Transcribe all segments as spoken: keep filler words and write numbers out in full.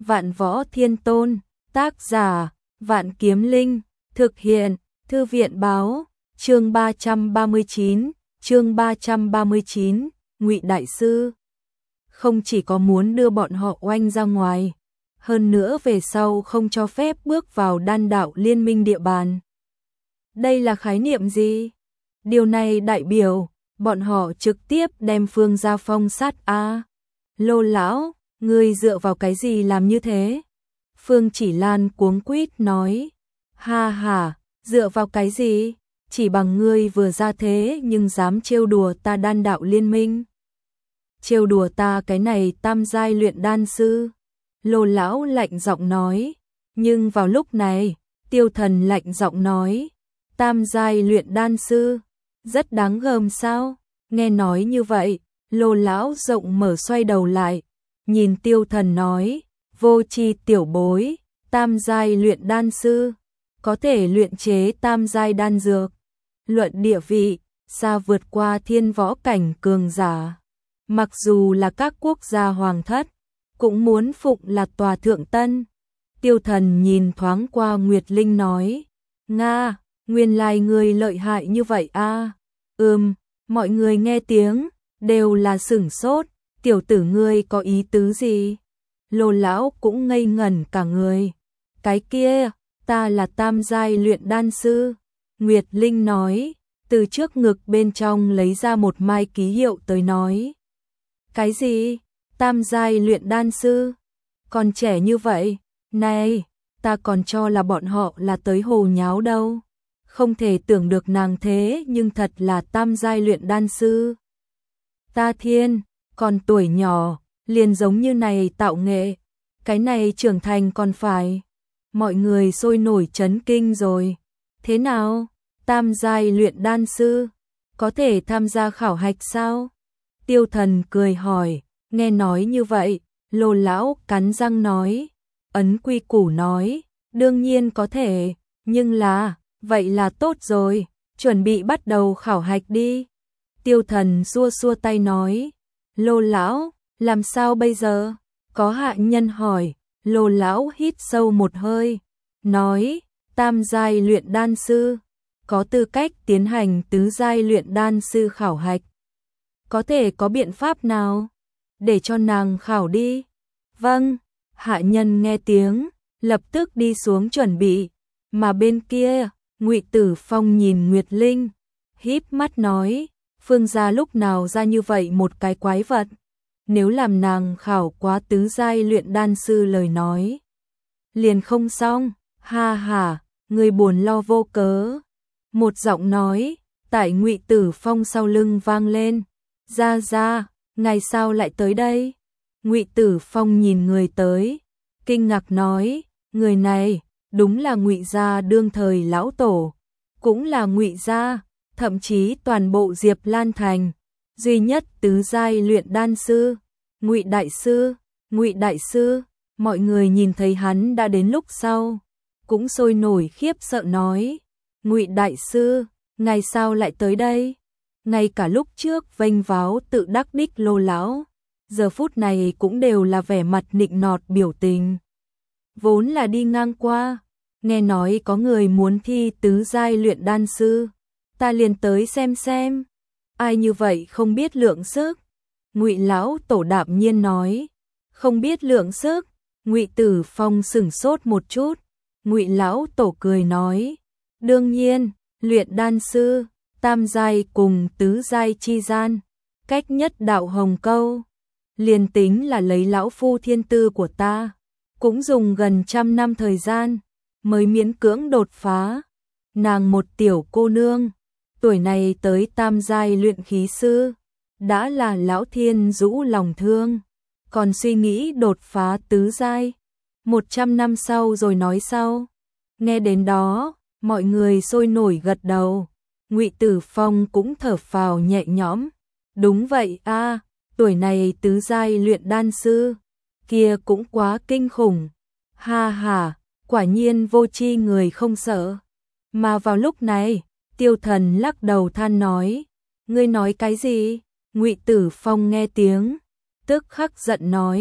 Vạn Võ Thiên Tôn, tác giả, Vạn Kiếm Linh, thực hiện, Thư viện báo, chương ba trăm ba mươi chín, chương ba trăm ba mươi chín, Ngụy Đại Sư. Không chỉ có muốn đưa bọn họ oanh ra ngoài, hơn nữa về sau không cho phép bước vào đan đạo liên minh địa bàn. Đây là khái niệm gì? Điều này đại biểu, bọn họ trực tiếp đem Phương Gia phong sát a. Lô lão, ngươi dựa vào cái gì làm như thế? Phương Chỉ Lan cuống quýt nói, ha ha, dựa vào cái gì? Chỉ bằng ngươi vừa ra thế nhưng dám trêu đùa ta đan đạo liên minh. Trêu đùa ta cái này tam giai luyện đan sư. Lô lão lạnh giọng nói, nhưng vào lúc này, Tiêu Thần lạnh giọng nói, tam giai luyện đan sư, rất đáng gờm sao? Nghe nói như vậy, Lô lão rộng mở xoay đầu lại, nhìn Tiêu Thần nói, vô tri tiểu bối, tam giai luyện đan sư, có thể luyện chế tam giai đan dược, luận địa vị, xa vượt qua thiên võ cảnh cường giả. Mặc dù là các quốc gia hoàng thất, cũng muốn phụng là tòa thượng tân. Tiêu Thần nhìn thoáng qua Nguyệt Linh nói, Nga, nguyên lai người lợi hại như vậy a. À? Ừm, mọi người nghe tiếng, đều là sửng sốt, tiểu tử ngươi có ý tứ gì? Lô lão cũng ngây ngẩn cả người. Cái kia, ta là tam giai luyện đan sư. Nguyệt Linh nói, từ trước ngực bên trong lấy ra một mai ký hiệu tới nói. Cái gì? Tam giai luyện đan sư? Còn trẻ như vậy? Này, ta còn cho là bọn họ là tới hồ nháo đâu. Không thể tưởng được nàng thế nhưng thật là tam giai luyện đan sư. Ta thiên, còn tuổi nhỏ, liền giống như này tạo nghệ. Cái này trưởng thành còn phải. Mọi người sôi nổi chấn kinh rồi. Thế nào? Tam giai luyện đan sư? Có thể tham gia khảo hạch sao? Tiêu Thần cười hỏi. Nghe nói như vậy, Lô lão cắn răng nói. Ấn quy củ nói. Đương nhiên có thể. Nhưng là, vậy là tốt rồi. Chuẩn bị bắt đầu khảo hạch đi. Tiêu Thần xua xua tay nói. Lô lão, làm sao bây giờ? Có hạ nhân hỏi. Lô lão hít sâu một hơi. Nói, tam giai luyện đan sư. Có tư cách tiến hành tứ giai luyện đan sư khảo hạch. Có thể có biện pháp nào? Để cho nàng khảo đi. Vâng, hạ nhân nghe tiếng, lập tức đi xuống chuẩn bị. Mà bên kia, Ngụy Tử Phong nhìn Nguyệt Linh, híp mắt nói, Phương gia lúc nào ra như vậy một cái quái vật. Nếu làm nàng khảo quá tứ giai luyện đan sư lời nói, liền không xong, ha ha, người buồn lo vô cớ. Một giọng nói, tại Ngụy Tử Phong sau lưng vang lên, ra ra, ngày sao lại tới đây? Ngụy Tử Phong nhìn người tới, kinh ngạc nói, người này, đúng là Ngụy gia đương thời lão tổ, cũng là Ngụy gia, thậm chí toàn bộ Diệp Lan Thành, duy nhất tứ giai luyện đan sư, Ngụy đại sư, Ngụy đại sư, mọi người nhìn thấy hắn đã đến lúc sau, cũng sôi nổi khiếp sợ nói, Ngụy đại sư, ngày sao lại tới đây? Ngay cả lúc trước vênh váo tự đắc đích Lô lão, giờ phút này cũng đều là vẻ mặt nịnh nọt biểu tình. Vốn là đi ngang qua, nghe nói có người muốn thi tứ giai luyện đan sư, ta liền tới xem xem. Ai như vậy không biết lượng sức? Ngụy lão tổ đạm nhiên nói, không biết lượng sức. Ngụy Tử Phong sửng sốt một chút, Ngụy lão tổ cười nói, đương nhiên, luyện đan sư, tam giai cùng tứ giai chi gian, cách nhất đạo hồng câu, liền tính là lấy lão phu thiên tư của ta, cũng dùng gần trăm năm thời gian, mới miễn cưỡng đột phá. Nàng một tiểu cô nương, tuổi này tới tam giai luyện khí sư, đã là lão thiên rũ lòng thương, còn suy nghĩ đột phá tứ giai, một trăm năm sau rồi nói sau. Nghe đến đó, mọi người sôi nổi gật đầu, Ngụy Tử Phong cũng thở phào nhẹ nhõm, đúng vậy a, tuổi này tứ giai luyện đan sư, kia cũng quá kinh khủng, ha ha, quả nhiên vô tri người không sợ. Mà vào lúc này, Tiêu Thần lắc đầu than nói, ngươi nói cái gì? Ngụy Tử Phong nghe tiếng, tức khắc giận nói,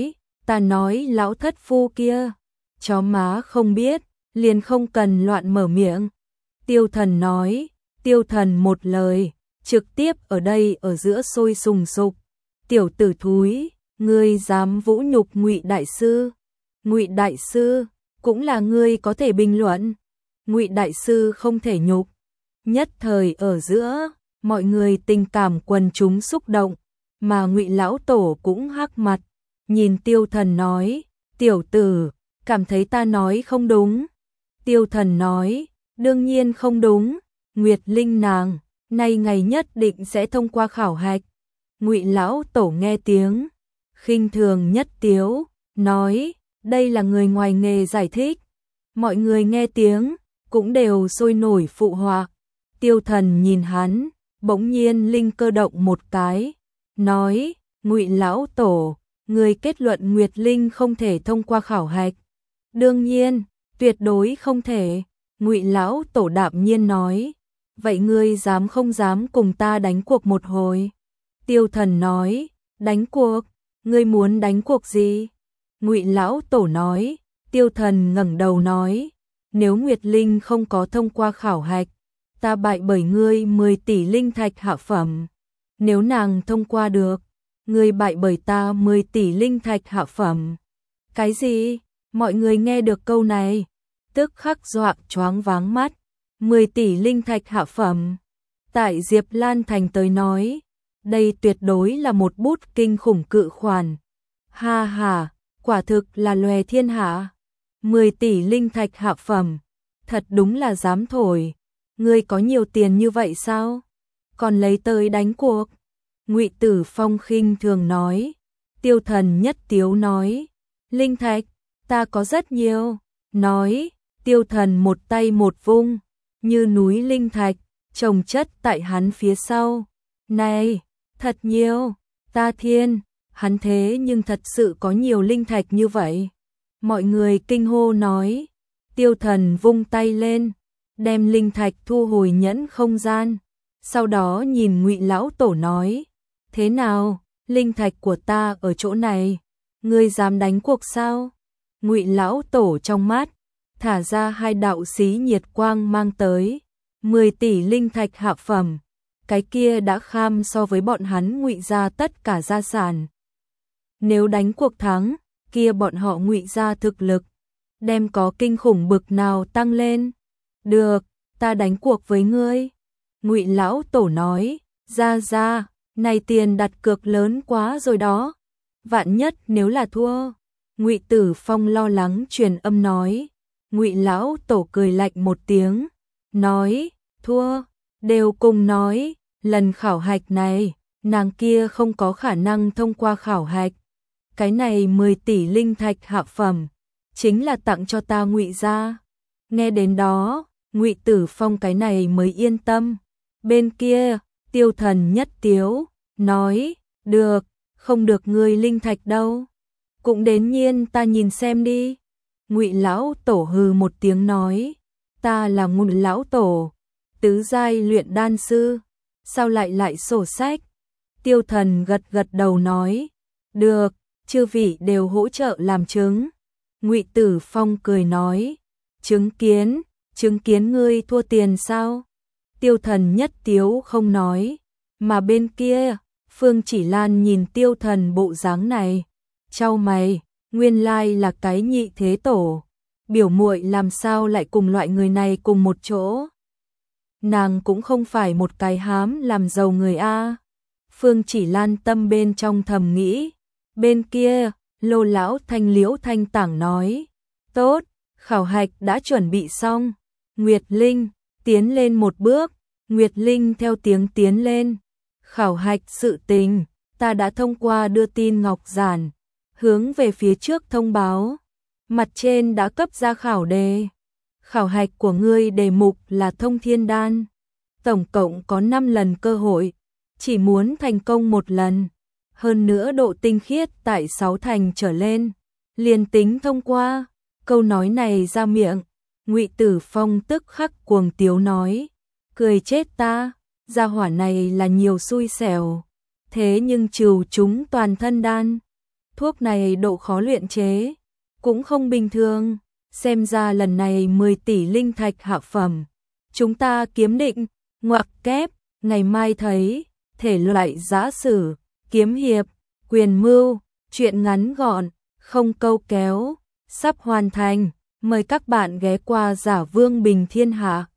Ta nói lão thất phu kia, chó má không biết, liền không cần loạn mở miệng. Tiêu Thần nói, Tiêu Thần một lời, trực tiếp ở đây ở giữa sôi sùng sục. Tiểu tử thúi, ngươi dám vũ nhục Ngụy đại sư? Ngụy đại sư, cũng là ngươi có thể bình luận. Ngụy đại sư không thể nhục. Nhất thời ở giữa, mọi người tình cảm quần chúng xúc động, mà Ngụy lão tổ cũng hắc mặt, nhìn Tiêu Thần nói, tiểu tử, cảm thấy ta nói không đúng. Tiêu Thần nói, đương nhiên không đúng, Nguyệt Linh nàng, nay ngày nhất định sẽ thông qua khảo hạch. Ngụy lão tổ nghe tiếng, khinh thường nhất tiếu, nói, đây là người ngoài nghề giải thích. Mọi người nghe tiếng, cũng đều sôi nổi phụ họa. Tiêu Thần nhìn hắn, bỗng nhiên linh cơ động một cái, nói, Ngụy lão tổ, người kết luận Nguyệt Linh không thể thông qua khảo hạch. Đương nhiên, tuyệt đối không thể. Ngụy lão tổ đạm nhiên nói, vậy ngươi dám không dám cùng ta đánh cuộc một hồi? Tiêu Thần nói, đánh cuộc? Ngươi muốn đánh cuộc gì? Ngụy lão tổ nói. Tiêu Thần ngẩng đầu nói, nếu Nguyệt Linh không có thông qua khảo hạch, ta bại bởi ngươi mười tỷ linh thạch hạ phẩm. Nếu nàng thông qua được, ngươi bại bởi ta mười tỷ linh thạch hạ phẩm. Cái gì? Mọi người nghe được câu này, tức khắc dọa choáng váng mắt. mười tỷ linh thạch hạ phẩm. Tại Diệp Lan Thành tới nói, đây tuyệt đối là một bút kinh khủng cự khoản. Ha ha, quả thực là lòe thiên hạ. mười tỷ linh thạch hạ phẩm, thật đúng là dám thổi. Ngươi có nhiều tiền như vậy sao? Còn lấy tới đánh cuộc? Ngụy Tử Phong khinh thường nói. Tiêu Thần nhất tiếu nói, linh thạch, ta có rất nhiều. Nói, Tiêu Thần một tay một vung, như núi linh thạch, chồng chất tại hắn phía sau. Này, thật nhiều, ta thiên, hắn thế nhưng thật sự có nhiều linh thạch như vậy. Mọi người kinh hô nói. Tiêu Thần vung tay lên, đem linh thạch thu hồi nhẫn không gian. Sau đó nhìn Ngụy lão tổ nói, thế nào, linh thạch của ta ở chỗ này, ngươi dám đánh cuộc sao? Ngụy lão tổ trong mắt thả ra hai đạo xí nhiệt quang mang tới, mười tỷ linh thạch hạ phẩm, cái kia đã kham so với bọn hắn Ngụy gia tất cả gia sản. Nếu đánh cuộc thắng, kia bọn họ Ngụy gia thực lực đem có kinh khủng bực nào tăng lên. Được, ta đánh cuộc với ngươi. Ngụy lão tổ nói, ra ra, này tiền đặt cược lớn quá rồi đó. Vạn nhất nếu là thua. Ngụy Tử Phong lo lắng truyền âm nói. Ngụy lão tổ cười lạnh một tiếng, nói, thua, đều cùng nói, lần khảo hạch này, nàng kia không có khả năng thông qua khảo hạch. Cái này mười tỷ linh thạch hạ phẩm, chính là tặng cho ta Ngụy gia. Nghe đến đó, Ngụy Tử Phong cái này mới yên tâm. Bên kia, Tiêu Thần nhất tiếu, nói, được, không được ngươi linh thạch đâu. Cũng đến nhiên ta nhìn xem đi. Ngụy lão tổ hừ một tiếng nói, ta là Ngụy lão tổ, tứ giai luyện đan sư, sao lại lại sổ sách? Tiêu Thần gật gật đầu nói, được, chư vị đều hỗ trợ làm chứng. Ngụy Tử Phong cười nói, chứng kiến, chứng kiến ngươi thua tiền sao? Tiêu Thần nhất tiếu không nói, mà bên kia, Phương Chỉ Lan nhìn Tiêu Thần bộ dáng này, chau mày, nguyên lai là cái nhị thế tổ, biểu muội làm sao lại cùng loại người này cùng một chỗ? Nàng cũng không phải một cái hám làm giàu người a. Phương Chỉ Lan tâm bên trong thầm nghĩ. Bên kia, Lô lão Thanh Liễu Thanh Tảng nói, tốt, khảo hạch đã chuẩn bị xong. Nguyệt Linh, tiến lên một bước. Nguyệt Linh theo tiếng tiến lên. Khảo hạch sự tình, ta đã thông qua đưa tin ngọc giản, hướng về phía trước thông báo. Mặt trên đã cấp ra khảo đề. Khảo hạch của ngươi đề mục là thông thiên đan. Tổng cộng có năm lần cơ hội, chỉ muốn thành công một lần. Hơn nữa độ tinh khiết tại sáu thành trở lên, liền tính thông qua. Câu nói này ra miệng, Ngụy Tử Phong tức khắc cuồng tiếu nói, cười chết ta, gia hỏa này là nhiều xui xẻo, thế nhưng trừ chúng toàn thân đan. thuốc này độ khó luyện chế cũng không bình thường, xem ra lần này mười tỷ linh thạch hạ phẩm. Chúng ta kiếm định, ngoặc kép, ngày mai thấy, thể loại giã sử, kiếm hiệp, quyền mưu, truyện ngắn gọn, không câu kéo, sắp hoàn thành, mời các bạn ghé qua Giả Vương Bình Thiên Hạ.